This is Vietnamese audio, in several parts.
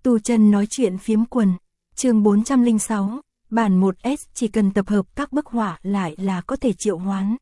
Tu chân nói chuyện phiếm quần, chương 406, bản 1S chỉ cần tập hợp các bức họa lại là có thể triệu hoán.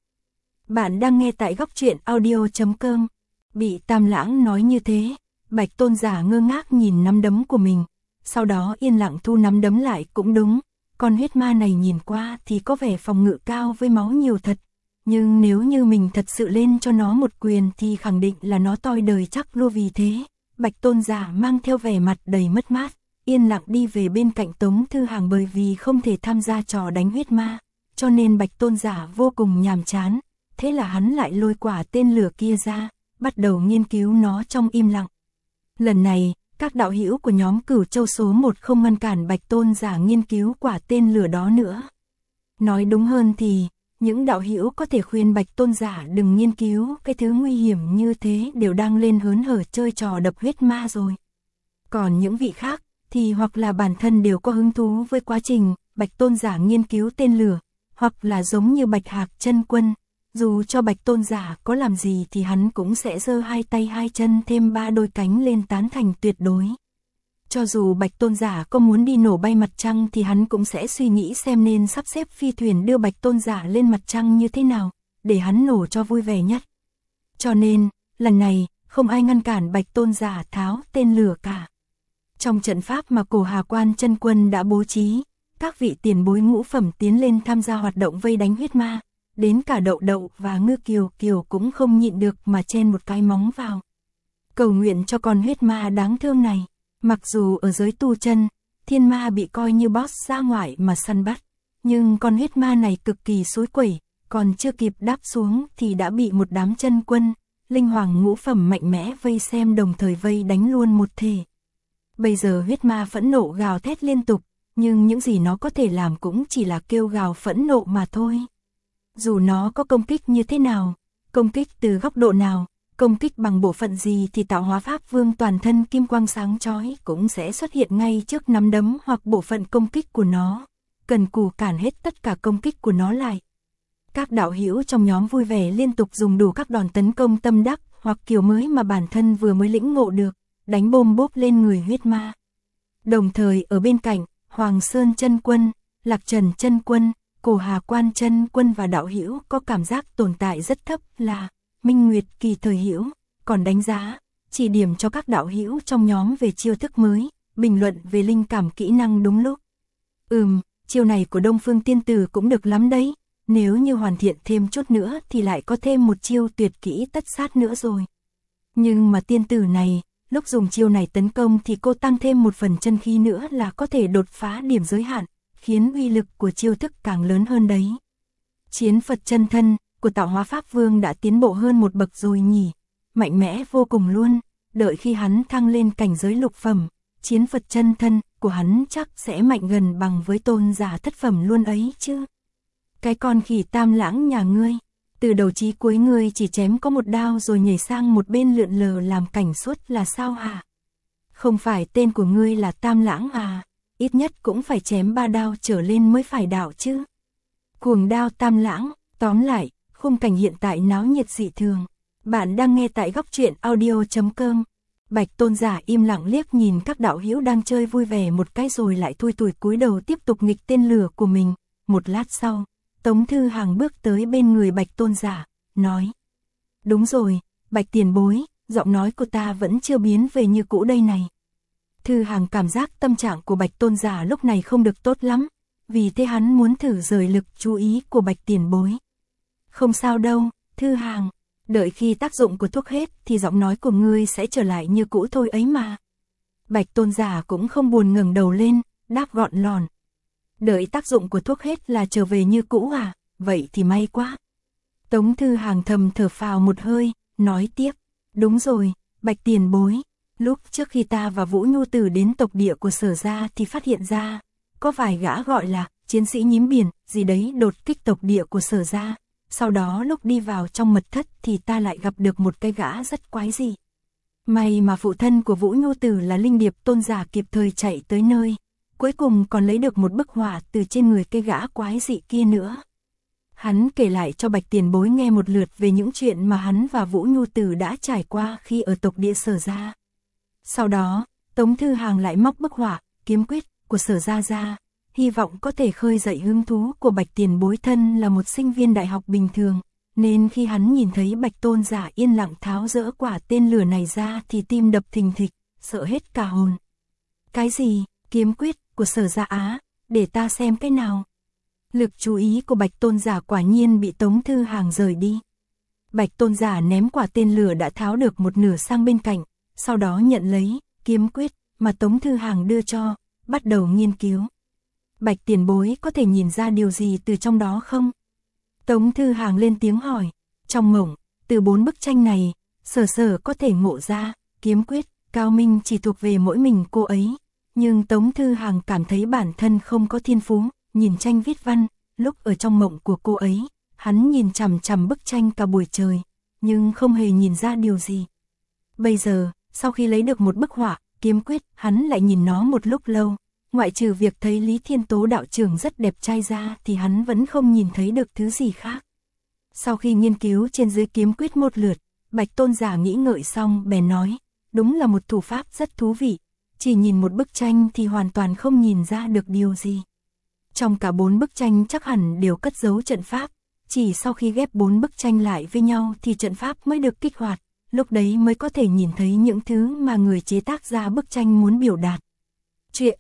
Bạn đang nghe tại góc truyện audio.com. Bị Tam Lãng nói như thế, Bạch Tôn giả ngơ ngác nhìn nắm đấm của mình, sau đó yên lặng thu nắm đấm lại. Cũng đúng, con huyết ma này nhìn qua thì có vẻ phòng ngự cao với máu nhiều thật, nhưng nếu như mình thật sự lên cho nó một quyền thì khẳng định là nó toi đời chắc luôn. Vì thế, Bạch Tôn giả mang theo vẻ mặt đầy mất mát, yên lặng đi về bên cạnh Tống Thư Hàng. Bởi vì không thể tham gia trò đánh huyết ma, cho nên Bạch Tôn giả vô cùng nhàm chán, thế là hắn lại lôi quả tên lửa kia ra, bắt đầu nghiên cứu nó trong im lặng. Lần này, các đạo hữu của nhóm Cửu Châu số 1 không ngăn cản Bạch Tôn giả nghiên cứu quả tên lửa đó nữa. Nói đúng hơn thì, những đạo hữu có thể khuyên Bạch Tôn giả đừng nghiên cứu cái thứ nguy hiểm như thế đều đang lên hớn hở chơi trò đập huyết ma rồi. Còn những vị khác thì hoặc là bản thân đều có hứng thú với quá trình Bạch Tôn giả nghiên cứu tên lửa, hoặc là giống như Bạch Hạc Chân Quân, dù cho Bạch Tôn giả có làm gì thì hắn cũng sẽ giơ hai tay hai chân thêm ba đôi cánh lên tán thành tuyệt đối. Cho dù Bạch Tôn giả có muốn đi nổ bay mặt trăng thì hắn cũng sẽ suy nghĩ xem nên sắp xếp phi thuyền đưa Bạch Tôn giả lên mặt trăng như thế nào, để hắn nổ cho vui vẻ nhất. Cho nên, lần này, không ai ngăn cản Bạch Tôn giả tháo tên lửa cả. Trong trận pháp mà Cổ Hà Quan Chân Quân đã bố trí, các vị tiền bối ngũ phẩm tiến lên tham gia hoạt động vây đánh huyết ma, đến cả Đậu Đậu và Ngư Kiều Kiều cũng không nhịn được mà chen một cái móng vào, cầu nguyện cho con huyết ma đáng thương này. Mặc dù ở giới tu chân, thiên ma bị coi như boss ra ngoại mà săn bắt, nhưng con huyết ma này cực kỳ xối quẩy, còn chưa kịp đáp xuống thì đã bị một đám chân quân, linh hoàng ngũ phẩm mạnh mẽ vây xem, đồng thời vây đánh luôn một thể. Bây giờ huyết ma phẫn nộ gào thét liên tục, nhưng những gì nó có thể làm cũng chỉ là kêu gào phẫn nộ mà thôi. Dù nó có công kích như thế nào, công kích từ góc độ nào, công kích bằng bộ phận gì thì tạo hóa pháp vương toàn thân kim quang sáng chói cũng sẽ xuất hiện ngay trước nắm đấm hoặc bộ phận công kích của nó, cần cù cản hết tất cả công kích của nó lại. Các đạo hữu trong nhóm vui vẻ liên tục dùng đủ các đòn tấn công tâm đắc hoặc kiểu mới mà bản thân vừa mới lĩnh ngộ được, đánh bôm bốp lên người huyết ma. Đồng thời ở bên cạnh, Hoàng Sơn Chân Quân, Lạc Trần Chân Quân, Cổ Hà Quan Chân Quân và đạo hữu có cảm giác tồn tại rất thấp là Minh Nguyệt Kỳ Thời hữu, còn đánh giá, chỉ điểm cho các đạo hữu trong nhóm về chiêu thức mới, bình luận về linh cảm kỹ năng đúng lúc. Chiêu này của Đông Phương Tiên Tử cũng được lắm đấy, nếu như hoàn thiện thêm chút nữa thì lại có thêm một chiêu tuyệt kỹ tất sát nữa rồi. Nhưng mà tiên tử này, lúc dùng chiêu này tấn công thì cô tăng thêm một phần chân khí nữa là có thể đột phá điểm giới hạn, khiến uy lực của chiêu thức càng lớn hơn đấy. Chiến Phật chân thân của tạo hóa pháp vương đã tiến bộ hơn một bậc rồi nhỉ, mạnh mẽ vô cùng luôn. Đợi khi hắn thăng lên cảnh giới lục phẩm, chiến Phật chân thân của hắn chắc sẽ mạnh gần bằng với tôn giả thất phẩm luôn ấy chứ. Cái con khỉ Tam Lãng nhà ngươi, từ đầu chí cuối ngươi chỉ chém có một đao rồi nhảy sang một bên lượn lờ làm cảnh suốt là sao hả? Không phải tên của ngươi là Tam Lãng à? Ít nhất cũng phải chém 3 đao trở lên mới phải đạo chứ. Cuồng đao Tam Lãng. Tóm lại, khung cảnh hiện tại náo nhiệt dị thường. Bạn đang nghe tại góc truyện audio.com. Bạch Tôn giả im lặng liếc nhìn các đạo hữu đang chơi vui vẻ một cái rồi lại thui thủi cúi đầu tiếp tục nghịch tên lửa của mình. Một lát sau, Tống Thư Hàng bước tới bên người Bạch Tôn giả, nói: đúng rồi, Bạch tiền bối, giọng nói của ta vẫn chưa biến về như cũ đây này. Thư Hàng cảm giác tâm trạng của Bạch Tôn giả lúc này không được tốt lắm, vì thế hắn muốn thử rời lực chú ý của Bạch tiền bối. Không sao đâu, Thư Hàng, đợi khi tác dụng của thuốc hết thì giọng nói của ngươi sẽ trở lại như cũ thôi ấy mà. Bạch Tôn giả cũng không buồn ngẩng đầu lên, đáp gọn lòn: đợi tác dụng của thuốc hết là trở về như cũ à, vậy thì may quá. Tống Thư Hàng thầm thở phào một hơi, nói tiếp: đúng rồi, Bạch tiền bối, lúc trước khi ta và Vũ Nhu Tử đến tộc địa của Sở gia thì phát hiện ra, có vài gã gọi là chiến sĩ nhím biển gì đấy đột kích tộc địa của Sở gia. Sau đó lúc đi vào trong mật thất thì ta lại gặp được một cái gã rất quái dị. May mà phụ thân của Vũ Nhu Tử là Linh Điệp tôn giả kịp thời chạy tới nơi, cuối cùng còn lấy được một bức họa từ trên người cái gã quái dị kia nữa. Hắn kể lại cho Bạch tiền bối nghe một lượt về những chuyện mà hắn và Vũ Nhu Tử đã trải qua khi ở tộc địa Sở gia. Sau đó, Tống Thư Hàng lại móc bức họa, kiếm quyết của Sở Gia ra, hy vọng có thể khơi dậy hứng thú của Bạch tiền bối. Thân là một sinh viên đại học bình thường, nên khi hắn nhìn thấy Bạch Tôn giả yên lặng tháo dỡ quả tên lửa này ra thì tim đập thình thịch, sợ hết cả hồn. Cái gì? Kiếm quyết của Sở Gia á? Để ta xem cái nào. Lực chú ý của Bạch Tôn giả quả nhiên bị Tống Thư Hàng rời đi. Bạch Tôn giả ném quả tên lửa đã tháo được một nửa sang bên cạnh, sau đó nhận lấy kiếm quyết mà Tống Thư Hàng đưa cho, bắt đầu nghiên cứu. Bạch tiền bối có thể nhìn ra điều gì từ trong đó không? Tống Thư Hàng lên tiếng hỏi. Trong mộng, từ 4 bức tranh này, Sở có thể ngộ ra, kiếm quyết, cao minh chỉ thuộc về mỗi mình cô ấy. Nhưng Tống Thư Hàng cảm thấy bản thân không có thiên phú, nhìn tranh viết văn, lúc ở trong mộng của cô ấy, hắn nhìn chằm chằm bức tranh cả buổi trời, nhưng không hề nhìn ra điều gì. Bây giờ, sau khi lấy được một bức họa, kiếm quyết, hắn lại nhìn nó một lúc lâu, ngoại trừ việc thấy Lý Thiên Tố đạo trưởng rất đẹp trai ra thì hắn vẫn không nhìn thấy được thứ gì khác. Sau khi nghiên cứu trên dưới kiếm quyết một lượt, Bạch Tôn giả nghĩ ngợi xong bèn nói, đúng là một thủ pháp rất thú vị, chỉ nhìn một bức tranh thì hoàn toàn không nhìn ra được điều gì. Trong cả 4 bức tranh chắc hẳn đều cất giấu trận pháp, chỉ sau khi ghép 4 bức tranh lại với nhau thì trận pháp mới được kích hoạt, lúc đấy mới có thể nhìn thấy những thứ mà người chế tác ra bức tranh muốn biểu đạt. Chuyện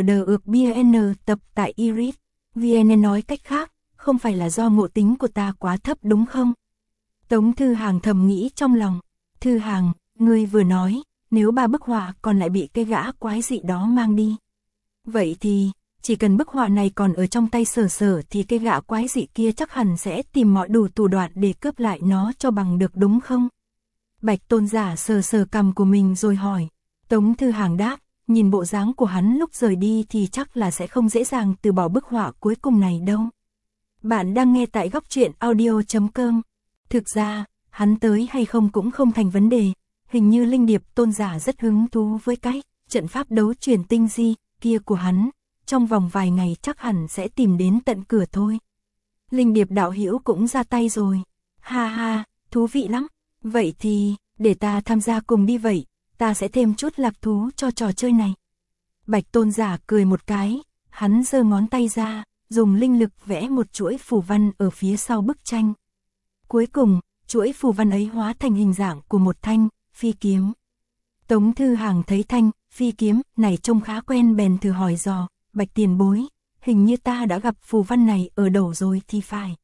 NDUCBN tập tại Iris, VN nói cách khác, không phải là do ngộ tính của ta quá thấp đúng không? Tống Thư Hàng thầm nghĩ trong lòng. Thư Hàng, ngươi vừa nói, nếu 3 bức họa còn lại bị cái gã quái dị đó mang đi. Vậy thì, chỉ cần bức họa này còn ở trong tay Sở thì cái gã quái dị kia chắc hẳn sẽ tìm mọi đủ thủ đoạn để cướp lại nó cho bằng được đúng không? Bạch Tôn giả sờ cằm của mình rồi hỏi. Tống Thư Hàng đáp, nhìn bộ dáng của hắn lúc rời đi thì chắc là sẽ không dễ dàng từ bỏ bức họa cuối cùng này đâu. Bạn đang nghe tại góc truyện audio.com. Thực ra, hắn tới hay không cũng không thành vấn đề, hình như Linh Điệp Tôn giả rất hứng thú với cái trận pháp đấu truyền tinh di kia của hắn, trong vòng vài ngày chắc hẳn sẽ tìm đến tận cửa thôi. Linh Điệp đạo hữu cũng ra tay rồi. Ha ha, thú vị lắm. Vậy thì, để ta tham gia cùng đi vậy, ta sẽ thêm chút lạc thú cho trò chơi này. Bạch Tôn giả cười một cái, hắn giơ ngón tay ra, dùng linh lực vẽ một chuỗi phù văn ở phía sau bức tranh. Cuối cùng, chuỗi phù văn ấy hóa thành hình dạng của một thanh phi kiếm. Tống Thư Hàng thấy thanh phi kiếm này trông khá quen bèn thử hỏi dò, Bạch tiền bối, hình như ta đã gặp phù văn này ở đâu rồi thì phải.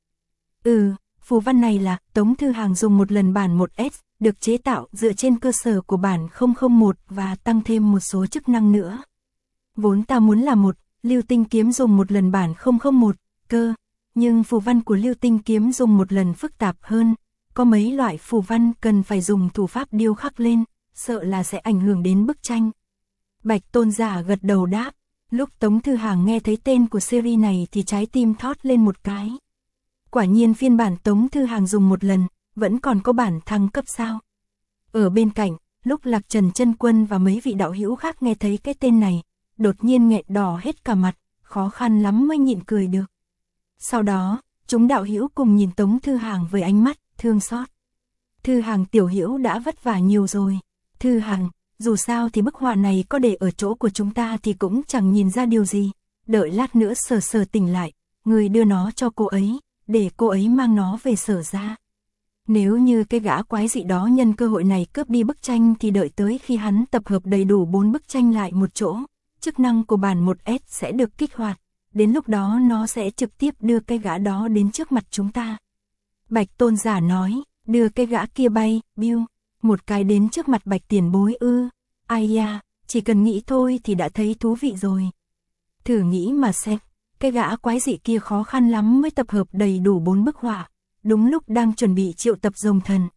Phù văn này là Tống Thư Hàng dùng một lần bản 1S, được chế tạo dựa trên cơ sở của bản 001 và tăng thêm một số chức năng nữa. Vốn ta muốn là một lưu tinh kiếm dùng một lần bản 001 cơ, nhưng phù văn của lưu tinh kiếm dùng một lần phức tạp hơn, có mấy loại phù văn cần phải dùng thủ pháp điêu khắc lên, sợ là sẽ ảnh hưởng đến bức tranh. Bạch Tôn giả gật đầu đáp, lúc Tống Thư Hàng nghe thấy tên của series này thì trái tim thót lên một cái. Quả nhiên phiên bản Tống Thư Hàng dùng một lần, vẫn còn có bản thăng cấp sao. Ở bên cạnh, lúc Lạc Trần Chân Quân và mấy vị đạo hữu khác nghe thấy cái tên này, đột nhiên nghẹn đỏ hết cả mặt, khó khăn lắm mới nhịn cười được. Sau đó, chúng đạo hữu cùng nhìn Tống Thư Hàng với ánh mắt thương xót. Thư Hàng tiểu hữu đã vất vả nhiều rồi. Thư Hàng, dù sao thì bức họa này có để ở chỗ của chúng ta thì cũng chẳng nhìn ra điều gì. Đợi lát nữa Sở tỉnh lại, người đưa nó cho cô ấy, để cô ấy mang nó về Sở ra. Nếu như cái gã quái dị đó nhân cơ hội này cướp đi bức tranh thì đợi tới khi hắn tập hợp đầy đủ 4 bức tranh lại một chỗ, chức năng của bản 1S sẽ được kích hoạt. Đến lúc đó nó sẽ trực tiếp đưa cái gã đó đến trước mặt chúng ta. Bạch Tôn giả nói, đưa cái gã kia bay, biu, một cái đến trước mặt Bạch tiền bối ư. Ai da, chỉ cần nghĩ thôi thì đã thấy thú vị rồi. Thử nghĩ mà xem, cái gã quái dị kia khó khăn lắm mới tập hợp đầy đủ 4 bức họa, đúng lúc đang chuẩn bị triệu tập rồng thần.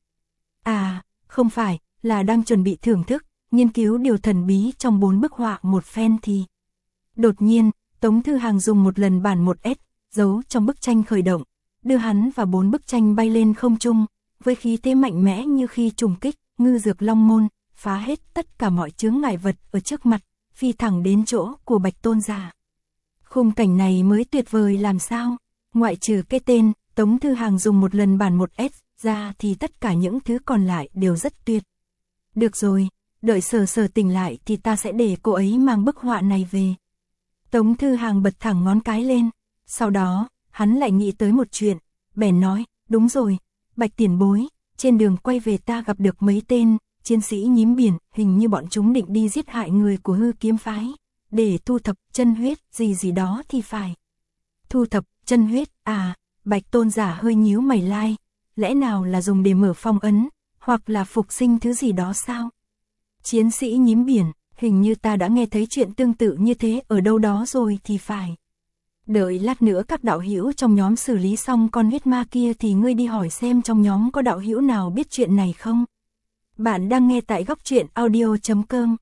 À, không phải, là đang chuẩn bị thưởng thức, nghiên cứu điều thần bí trong 4 bức họa một phen thì. Đột nhiên, Tống Thư Hàng dùng một lần bản 1S, giấu trong bức tranh khởi động, đưa hắn và 4 bức tranh bay lên không trung, với khí thế mạnh mẽ như khi trùng kích, ngư dược long môn, phá hết tất cả mọi chướng ngại vật ở trước mặt, phi thẳng đến chỗ của Bạch Tôn giả. Khung cảnh này mới tuyệt vời làm sao, ngoại trừ cái tên, Tống Thư Hàng dùng một lần bản 1S ra thì tất cả những thứ còn lại đều rất tuyệt. Được rồi, đợi Sở Sở tỉnh lại thì ta sẽ để cô ấy mang bức họa này về. Tống Thư Hàng bật thẳng ngón cái lên, sau đó, hắn lại nghĩ tới một chuyện, bèn nói, đúng rồi, Bạch tiền bối, trên đường quay về ta gặp được mấy tên chiến sĩ nhím biển, hình như bọn chúng định đi giết hại người của Hư Kiếm phái, để thu thập chân huyết gì gì đó thì phải. Thu thập chân huyết, à, Bạch tôn giả hơi nhíu mày lai, lẽ nào là dùng để mở phong ấn, hoặc là phục sinh thứ gì đó sao? Chiến sĩ nhím biển, hình như ta đã nghe thấy chuyện tương tự như thế ở đâu đó rồi thì phải. Đợi lát nữa các đạo hữu trong nhóm xử lý xong con huyết ma kia thì ngươi đi hỏi xem trong nhóm có đạo hữu nào biết chuyện này không? Bạn đang nghe tại Góc Truyện Audio.com.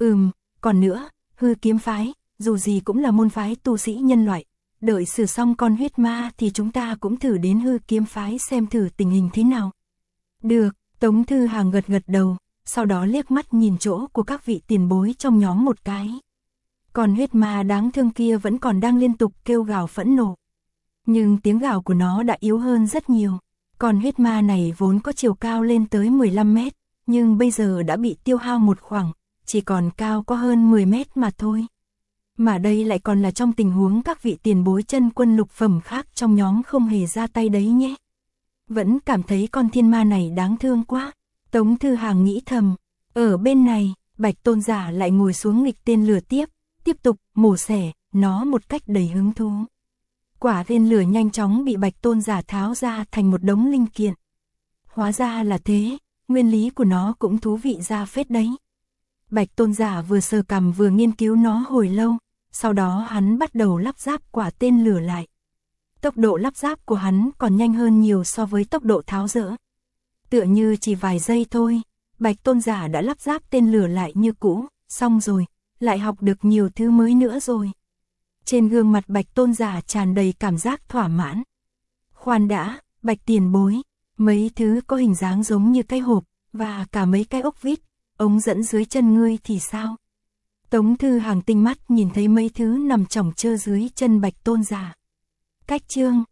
Còn nữa, Hư Kiếm phái, dù gì cũng là môn phái tu sĩ nhân loại. Đợi xử xong con huyết ma thì chúng ta cũng thử đến Hư Kiếm phái xem thử tình hình thế nào. Được, Tống Thư Hàng gật gật đầu, sau đó liếc mắt nhìn chỗ của các vị tiền bối trong nhóm một cái. Còn huyết ma đáng thương kia vẫn còn đang liên tục kêu gào phẫn nộ. Nhưng tiếng gào của nó đã yếu hơn rất nhiều. Còn huyết ma này vốn có chiều cao lên tới 15 mét, nhưng bây giờ đã bị tiêu hao một khoảng, chỉ còn cao có hơn 10 mét mà thôi. Mà đây lại còn là trong tình huống các vị tiền bối chân quân lục phẩm khác trong nhóm không hề ra tay đấy nhé. Vẫn cảm thấy con thiên ma này đáng thương quá. Tống Thư Hàng nghĩ thầm. Ở bên này, Bạch tôn giả lại ngồi xuống nghịch tên lửa tiếp tục mổ xẻ nó một cách đầy hứng thú. Quả tên lửa nhanh chóng bị Bạch tôn giả tháo ra thành một đống linh kiện. Hóa ra là thế, nguyên lý của nó cũng thú vị ra phết đấy. Bạch tôn giả vừa sờ cằm vừa nghiên cứu nó hồi lâu, sau đó hắn bắt đầu lắp ráp quả tên lửa lại. Tốc độ lắp ráp của hắn còn nhanh hơn nhiều so với tốc độ tháo dỡ. Tựa như chỉ vài giây thôi, Bạch tôn giả đã lắp ráp tên lửa lại như cũ, xong rồi, lại học được nhiều thứ mới nữa rồi. Trên gương mặt Bạch tôn giả tràn đầy cảm giác thỏa mãn. Khoan đã, Bạch tiền bối, mấy thứ có hình dáng giống như cái hộp, và cả mấy cái ốc vít, ống dẫn dưới chân ngươi thì sao? Tống Thư Hàng tinh mắt nhìn thấy mấy thứ nằm chỏng chơ dưới chân Bạch tôn giả. Cách chương